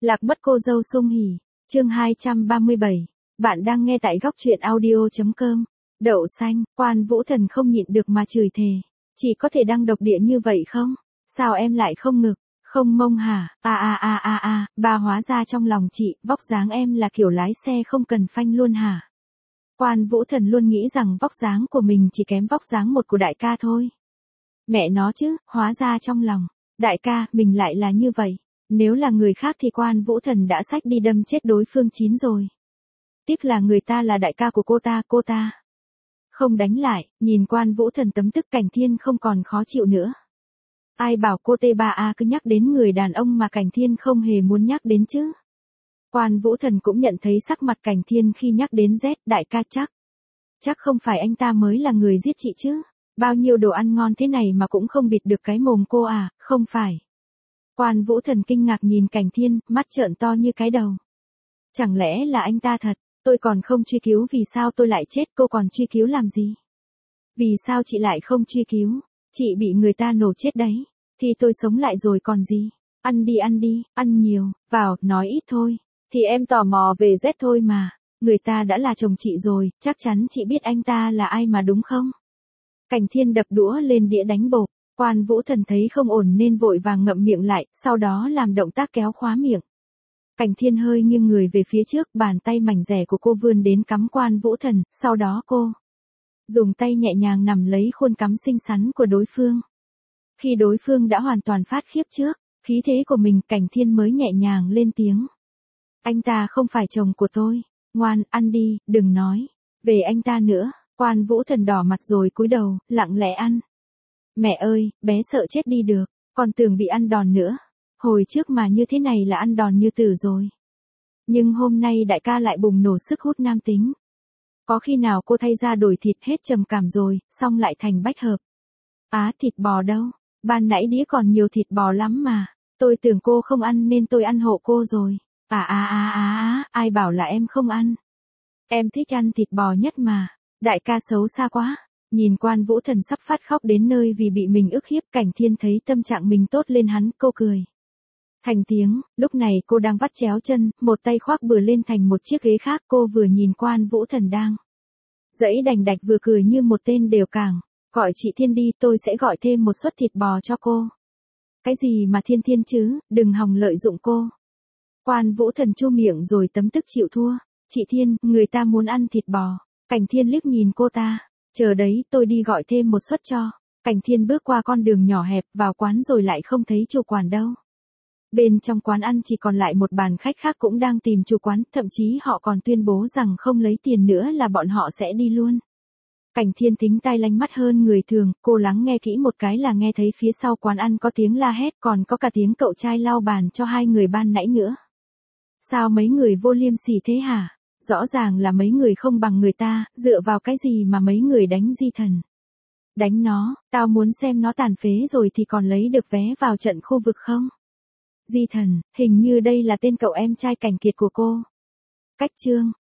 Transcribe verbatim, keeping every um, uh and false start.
Lạc mất cô dâu sung hỉ, chương hai trăm ba mươi bảy. Bạn đang nghe tại góc truyện audio.com. Đậu xanh, Quan Vũ Thần không nhịn được mà chửi thề. Chỉ có thể đăng độc địa như vậy không? Sao em lại không ngực, không mông hả? A a a a a, bà hóa ra trong lòng chị, vóc dáng em là kiểu lái xe không cần phanh luôn hả? Quan Vũ Thần luôn nghĩ rằng vóc dáng của mình chỉ kém vóc dáng một của đại ca thôi. Mẹ nó chứ, hóa ra trong lòng, đại ca, mình lại là như vậy. Nếu là người khác thì Quan Vũ Thần đã xách đi đâm chết đối phương chín rồi. Tiếc là người ta là đại ca của cô ta, cô ta không đánh lại, nhìn Quan Vũ Thần tấm tức Cảnh Thiên không còn khó chịu nữa. Ai bảo cô tê ba a cứ nhắc đến người đàn ông mà Cảnh Thiên không hề muốn nhắc đến chứ. Quan Vũ Thần cũng nhận thấy sắc mặt Cảnh Thiên khi nhắc đến Z, đại ca chắc. Chắc không phải anh ta mới là người giết chị chứ. Bao nhiêu đồ ăn ngon thế này mà cũng không bịt được cái mồm cô à, không phải. Quan Vũ Thần kinh ngạc nhìn Cảnh Thiên, mắt trợn to như cái đầu. Chẳng lẽ là anh ta thật, tôi còn không truy cứu vì sao tôi lại chết, cô còn truy cứu làm gì? Vì sao chị lại không truy cứu? Chị bị người ta nổ chết đấy, thì tôi sống lại rồi còn gì? Ăn đi ăn đi, ăn nhiều, vào, nói ít thôi. Thì em tò mò về Z thôi mà, người ta đã là chồng chị rồi, chắc chắn chị biết anh ta là ai mà đúng không? Cảnh Thiên đập đũa lên đĩa đánh bộp. Quan Vũ Thần thấy không ổn nên vội vàng ngậm miệng lại, sau đó làm động tác kéo khóa miệng. Cảnh Thiên hơi nghiêng người về phía trước, bàn tay mảnh rẻ của cô vươn đến cắm Quan Vũ Thần, sau đó cô dùng tay nhẹ nhàng nắm lấy khuôn cắm xinh xắn của đối phương. Khi đối phương đã hoàn toàn phát khiếp trước khí thế của mình, Cảnh Thiên mới nhẹ nhàng lên tiếng. Anh ta không phải chồng của tôi, ngoan, ăn đi, đừng nói về anh ta nữa. Quan Vũ Thần đỏ mặt rồi cúi đầu, lặng lẽ ăn. Mẹ ơi, bé sợ chết đi được, còn tưởng bị ăn đòn nữa. Hồi trước mà như thế này là ăn đòn như tử rồi. Nhưng hôm nay đại ca lại bùng nổ sức hút nam tính. Có khi nào cô thay ra đổi thịt hết trầm cảm rồi, xong lại thành bách hợp. Á, thịt bò đâu, ban nãy đĩa còn nhiều thịt bò lắm mà. Tôi tưởng cô không ăn nên tôi ăn hộ cô rồi. À à à à à, ai bảo là em không ăn. Em thích ăn thịt bò nhất mà. Đại ca xấu xa quá. Nhìn Quan Vũ Thần sắp phát khóc đến nơi vì bị mình ức hiếp, Cảnh Thiên thấy tâm trạng mình tốt lên hắn, cô cười thành tiếng. Lúc này cô đang vắt chéo chân, một tay khoác bừa lên thành một chiếc ghế khác, cô vừa nhìn Quan Vũ Thần đang dẫy đành đạch vừa cười như một tên đều cảng. Gọi chị Thiên đi, tôi sẽ gọi thêm một suất thịt bò cho cô. Cái gì mà Thiên Thiên chứ, đừng hòng lợi dụng cô. Quan Vũ Thần chu miệng rồi tấm tức chịu thua. Chị Thiên, người ta muốn ăn thịt bò. Cảnh Thiên liếc nhìn cô ta. Chờ đấy, tôi đi gọi thêm một suất cho. Cảnh Thiên bước qua con đường nhỏ hẹp vào quán rồi lại không thấy chủ quán đâu. Bên trong quán ăn chỉ còn lại một bàn khách khác cũng đang tìm chủ quán, thậm chí họ còn tuyên bố rằng không lấy tiền nữa là bọn họ sẽ đi luôn. Cảnh Thiên tính tai lanh mắt hơn người thường, cô lắng nghe kỹ một cái là nghe thấy phía sau quán ăn có tiếng la hét, còn có cả tiếng cậu trai lau bàn cho hai người ban nãy nữa. Sao mấy người vô liêm sỉ thế hả? Rõ ràng là mấy người không bằng người ta, dựa vào cái gì mà mấy người đánh Di Thần? Đánh nó, tao muốn xem nó tàn phế rồi thì còn lấy được vé vào trận khu vực không? Di Thần, hình như đây là tên cậu em trai Cảnh Kiệt của cô. Cách chương